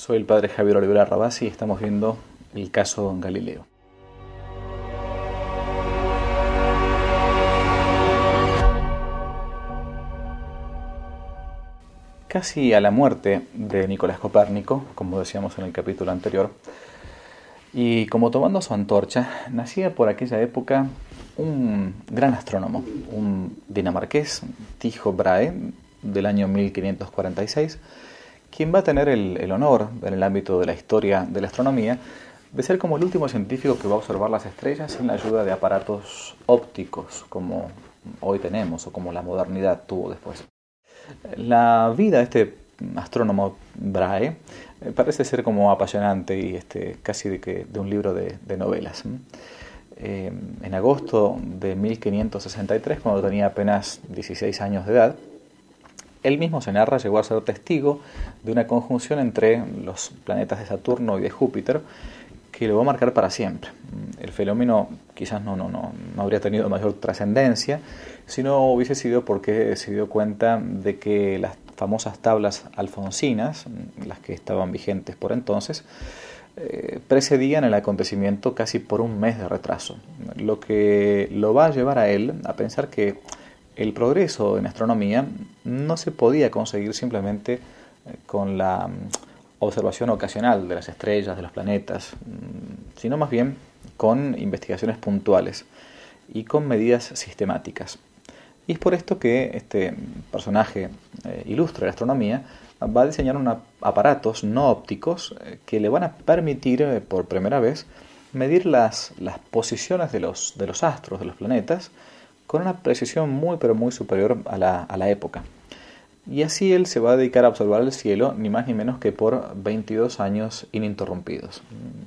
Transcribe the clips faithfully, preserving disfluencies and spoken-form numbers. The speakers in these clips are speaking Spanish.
Soy el padre Javier Olivera Rabasi y estamos viendo el caso Galileo. Casi a la muerte de Nicolás Copérnico, como decíamos en el capítulo anterior, y como tomando su antorcha, nacía por aquella época un gran astrónomo, un dinamarqués, Tycho Brahe, del año mil quinientos cuarenta y seis, quien va a tener el, el honor, en el ámbito de la historia de la astronomía, de ser como el último científico que va a observar las estrellas sin la ayuda de aparatos ópticos, como hoy tenemos, o como la modernidad tuvo después. La vida de este astrónomo Brahe eh, parece ser como apasionante y este, casi de, que, de un libro de, de novelas. Eh, en agosto de mil quinientos sesenta y tres, cuando tenía apenas dieciséis años de edad, él mismo se narra llegó a ser testigo de una conjunción entre los planetas de Saturno y de Júpiter que lo va a marcar para siempre. El fenómeno quizás no, no, no, no habría tenido mayor trascendencia si no hubiese sido porque se dio cuenta de que las famosas tablas alfonsinas, las que estaban vigentes por entonces, eh, precedían el acontecimiento casi por un mes de retraso, lo que lo va a llevar a él a pensar que el progreso en astronomía no se podía conseguir simplemente con la observación ocasional de las estrellas, de los planetas, sino más bien con investigaciones puntuales y con medidas sistemáticas. Y es por esto que este personaje eh, ilustre de la astronomía va a diseñar unos aparatos no ópticos eh, que le van a permitir eh, por primera vez medir las, las posiciones de los, de los astros, de los planetas, con una precisión muy pero muy superior a la, a la época. Y así él se va a dedicar a observar el cielo ni más ni menos que por veintidós años ininterrumpidos.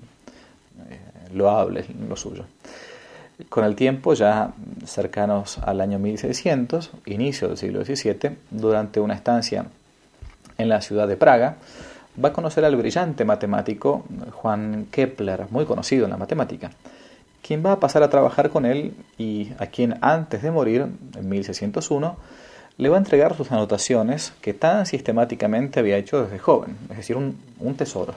Eh, loable lo suyo. Con el tiempo, ya cercanos al año mil seiscientos, inicio del siglo diecisiete, durante una estancia en la ciudad de Praga, va a conocer al brillante matemático Juan Kepler, muy conocido en la matemática, quien va a pasar a trabajar con él y a quien antes de morir, en mil seiscientos uno, le va a entregar sus anotaciones que tan sistemáticamente había hecho desde joven, es decir, un, un tesoro.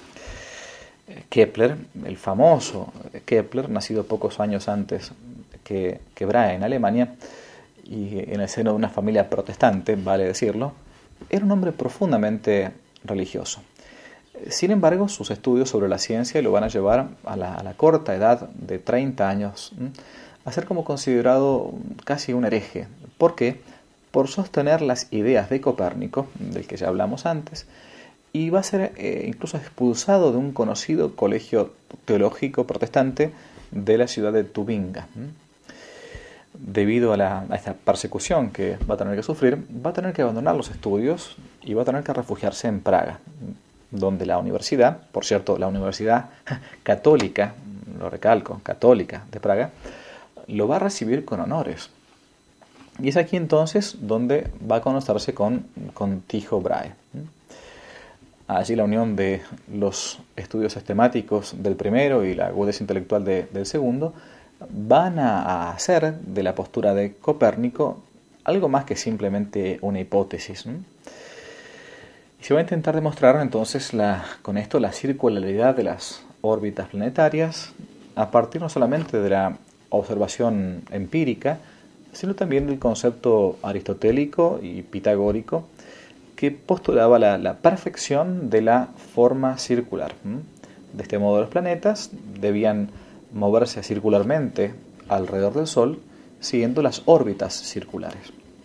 Kepler, el famoso Kepler, nacido pocos años antes que, que Brahe en Alemania, y en el seno de una familia protestante, vale decirlo, era un hombre profundamente religioso. Sin embargo, sus estudios sobre la ciencia lo van a llevar a la, a la corta edad de treinta años a ser como considerado casi un hereje. ¿Por qué? Por sostener las ideas de Copérnico, del que ya hablamos antes, y va a ser eh, incluso expulsado de un conocido colegio teológico protestante de la ciudad de Tubinga. Debido a, la, a esta persecución que va a tener que sufrir, va a tener que abandonar los estudios y va a tener que refugiarse en Praga, donde la universidad, por cierto, la Universidad Católica, lo recalco, Católica de Praga, lo va a recibir con honores. Y es aquí entonces donde va a conocerse con, con Tycho Brahe. Allí la unión de los estudios sistemáticos del primero y la agudeza intelectual de, del segundo van a hacer de la postura de Copérnico algo más que simplemente una hipótesis. Y se va a intentar demostrar entonces la, con esto la circularidad de las órbitas planetarias a partir no solamente de la observación empírica, sino también del concepto aristotélico y pitagórico que postulaba la, la perfección de la forma circular. De este modo, los planetas debían moverse circularmente alrededor del Sol, siguiendo las órbitas circulares.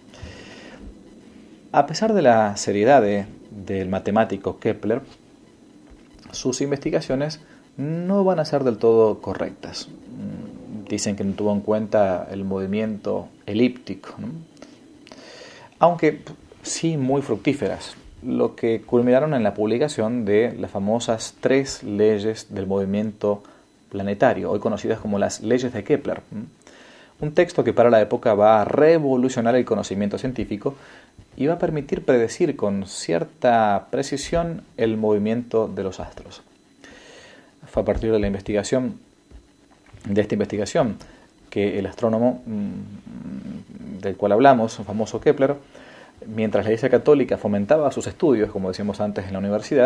A pesar de la seriedad de, del matemático Kepler, sus investigaciones no van a ser del todo correctas. Dicen que no tuvo en cuenta el movimiento elíptico, ¿no? Aunque sí muy fructíferas, lo que culminaron en la publicación de las famosas tres leyes del movimiento planetario, hoy conocidas como las leyes de Kepler. Un texto que para la época va a revolucionar el conocimiento científico y va a permitir predecir con cierta precisión el movimiento de los astros. Fue a partir de la investigación, de esta investigación, que el astrónomo del cual hablamos, el famoso Kepler, mientras la Iglesia Católica fomentaba sus estudios, como decíamos antes, en la universidad,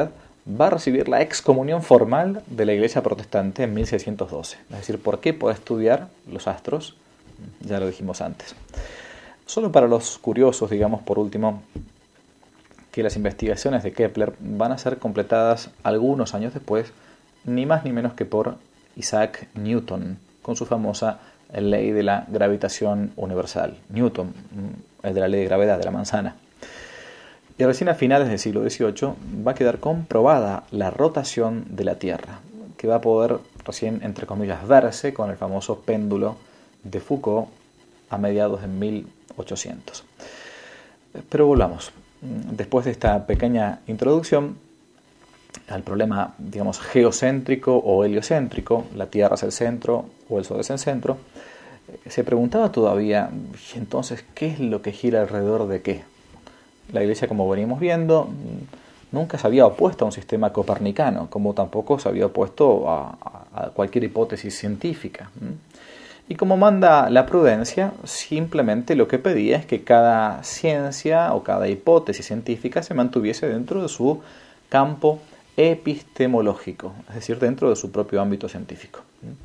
va a recibir la excomunión formal de la Iglesia protestante en mil seiscientos doce. Es decir, ¿por qué puede estudiar los astros? Ya lo dijimos antes. Solo para los curiosos, digamos por último, que las investigaciones de Kepler van a ser completadas algunos años después, ni más ni menos que por Isaac Newton, con su famosa ley de la gravitación universal. Newton, el de la ley de gravedad, de la manzana. Y recién a finales del siglo dieciocho va a quedar comprobada la rotación de la Tierra, que va a poder recién, entre comillas, verse con el famoso péndulo de Foucault a mediados de mil ochocientos. Pero volvamos. Después de esta pequeña introducción al problema, digamos, geocéntrico o heliocéntrico, la Tierra es el centro o el Sol es el centro, se preguntaba todavía, entonces, ¿qué es lo que gira alrededor de qué? La Iglesia, como venimos viendo, nunca se había opuesto a un sistema copernicano, como tampoco se había opuesto a, a cualquier hipótesis científica. Y como manda la prudencia, simplemente lo que pedía es que cada ciencia o cada hipótesis científica se mantuviese dentro de su campo epistemológico, es decir, dentro de su propio ámbito científico.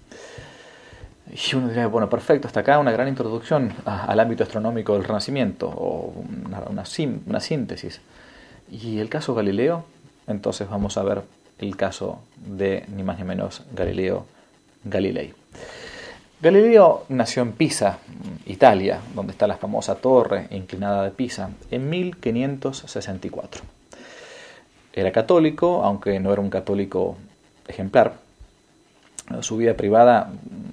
Y uno diría, bueno, perfecto, hasta acá una gran introducción al ámbito astronómico del Renacimiento, o una, una, una síntesis. ¿Y el caso Galileo? Entonces vamos a ver el caso de ni más ni menos Galileo Galilei. Galileo nació en Pisa, Italia, donde está la famosa torre inclinada de Pisa, en mil quinientos sesenta y cuatro. Era católico, aunque no era un católico ejemplar. Su vida privada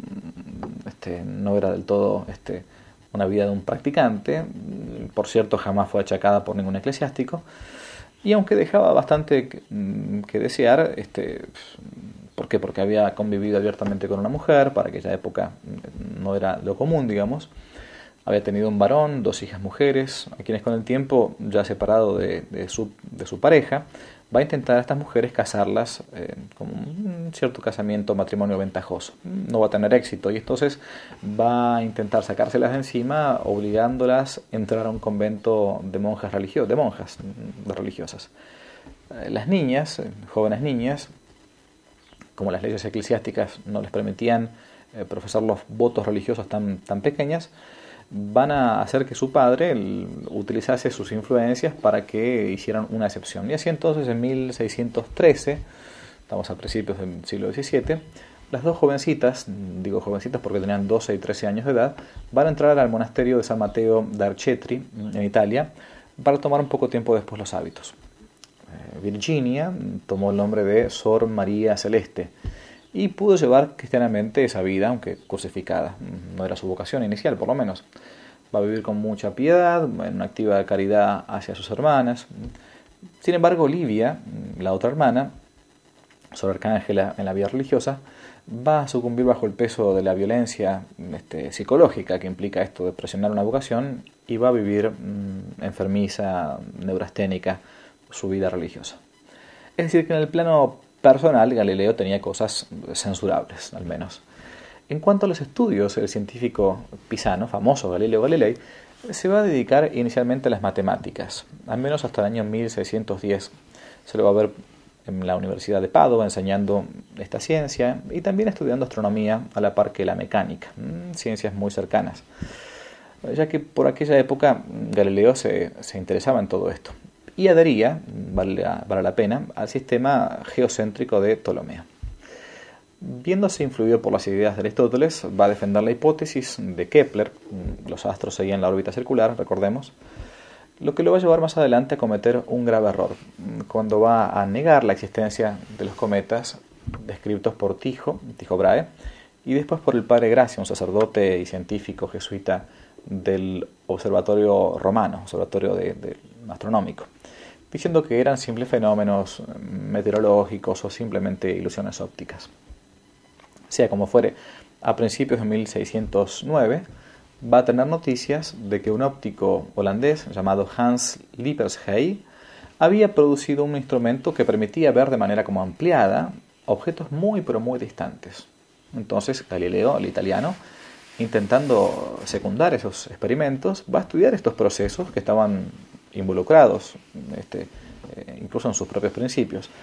este, no era del todo este, una vida de un practicante. Por cierto, jamás fue achacada por ningún eclesiástico. Y aunque dejaba bastante que, que desear, este, ¿por qué? Porque había convivido abiertamente con una mujer, para aquella época no era lo común, digamos. Había tenido un varón, dos hijas mujeres, a quienes con el tiempo, ya separado de, de, su, de su pareja, va a intentar a estas mujeres casarlas eh, con un cierto casamiento, matrimonio ventajoso. No va a tener éxito y entonces va a intentar sacárselas de encima, obligándolas a entrar a un convento de monjas religiosas, de monjas de religiosas. Las niñas, jóvenes niñas, como las leyes eclesiásticas no les permitían eh, profesar los votos religiosos tan, tan pequeñas, van a hacer que su padre el, utilizase sus influencias para que hicieran una excepción. Y así entonces en mil seiscientos trece, estamos a principios del siglo diecisiete, las dos jovencitas, digo jovencitas porque tenían doce y trece años de edad, van a entrar al monasterio de San Mateo d'Arcetri, en Italia, para tomar un poco tiempo después los hábitos. Eh, Virginia tomó el nombre de Sor María Celeste, y pudo llevar cristianamente esa vida, aunque crucificada. No era su vocación inicial, por lo menos. Va a vivir con mucha piedad, en una activa caridad hacia sus hermanas. Sin embargo, Olivia, la otra hermana, Sor Arcángela en la vida religiosa, va a sucumbir bajo el peso de la violencia este, psicológica que implica esto de presionar una vocación, y va a vivir mmm, enfermiza, neurasténica, su vida religiosa. Es decir, que en el plano personal, Galileo tenía cosas censurables, al menos. En cuanto a los estudios, el científico pisano, famoso Galileo Galilei, se va a dedicar inicialmente a las matemáticas, al menos hasta el año mil seiscientos diez. Se lo va a ver en la Universidad de Padua enseñando esta ciencia y también estudiando astronomía a la par que la mecánica, ciencias muy cercanas, ya que por aquella época Galileo se, se interesaba en todo esto. Y adhería, vale la, vale la pena, al sistema geocéntrico de Ptolomeo. Viéndose influido por las ideas de Aristóteles, va a defender la hipótesis de Kepler, los astros seguían la órbita circular, recordemos, lo que lo va a llevar más adelante a cometer un grave error, cuando va a negar la existencia de los cometas descritos por Tycho, Tycho Brahe, y después por el padre Gracia, un sacerdote y científico jesuita del Observatorio Romano, Observatorio de, de, astronómico, diciendo que eran simples fenómenos meteorológicos o simplemente ilusiones ópticas. Sea como fuere, a principios de mil seiscientos nueve va a tener noticias de que un óptico holandés llamado Hans Lippershey había producido un instrumento que permitía ver de manera como ampliada objetos muy pero muy distantes. Entonces Galileo, el italiano, intentando secundar esos experimentos, va a estudiar estos procesos que estaban involucrados, este, eh, incluso en sus propios principios.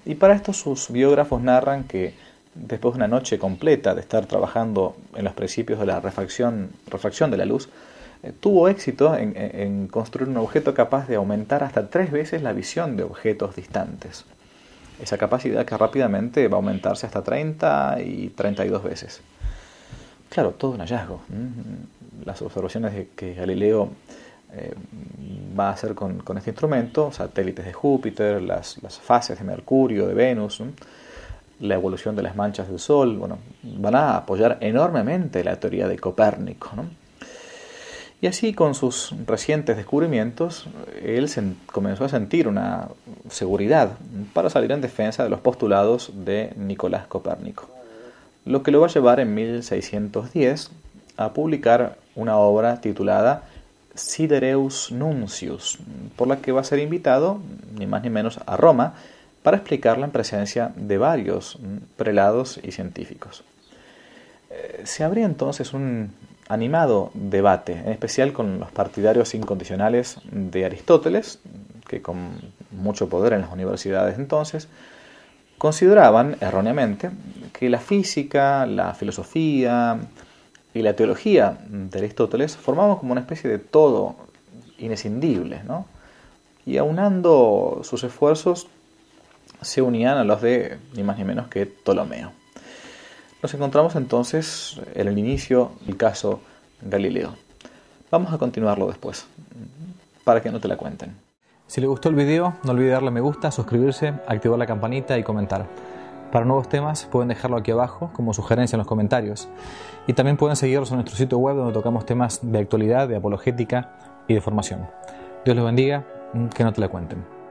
Y para esto sus biógrafos narran que después de una noche completa de estar trabajando en los principios de la refracción, refracción de la luz, eh, tuvo éxito en, en construir un objeto capaz de aumentar hasta tres veces la visión de objetos distantes. Esa capacidad que rápidamente va a aumentarse hasta treinta y treinta y dos veces. Claro, todo un hallazgo. Las observaciones de que Galileo eh, va a hacer con, con este instrumento, satélites de Júpiter, las, las fases de Mercurio, de Venus, ¿no? La evolución de las manchas del Sol, bueno, van a apoyar enormemente la teoría de Copérnico, ¿no? Y así, con sus recientes descubrimientos, él se comenzó a sentir una seguridad para salir en defensa de los postulados de Nicolás Copérnico, lo que lo va a llevar en mil seiscientos diez a publicar una obra titulada Sidereus Nuncius, por la que va a ser invitado, ni más ni menos, a Roma para explicarla en presencia de varios prelados y científicos. Eh, se abría entonces un animado debate, en especial con los partidarios incondicionales de Aristóteles, que con mucho poder en las universidades entonces, consideraban erróneamente que la física, la filosofía y la teología de Aristóteles formaban como una especie de todo inescindible, ¿no? Y aunando sus esfuerzos se unían a los de ni más ni menos que Ptolomeo. Nos encontramos entonces en el inicio del caso Galileo. Vamos a continuarlo después, para que no te la cuenten. Si le gustó el video, no olvide darle me gusta, suscribirse, activar la campanita y comentar. Para nuevos temas pueden dejarlo aquí abajo como sugerencia en los comentarios. Y también pueden seguirnos en nuestro sitio web donde tocamos temas de actualidad, de apologética y de formación. Dios los bendiga, que no te la cuenten.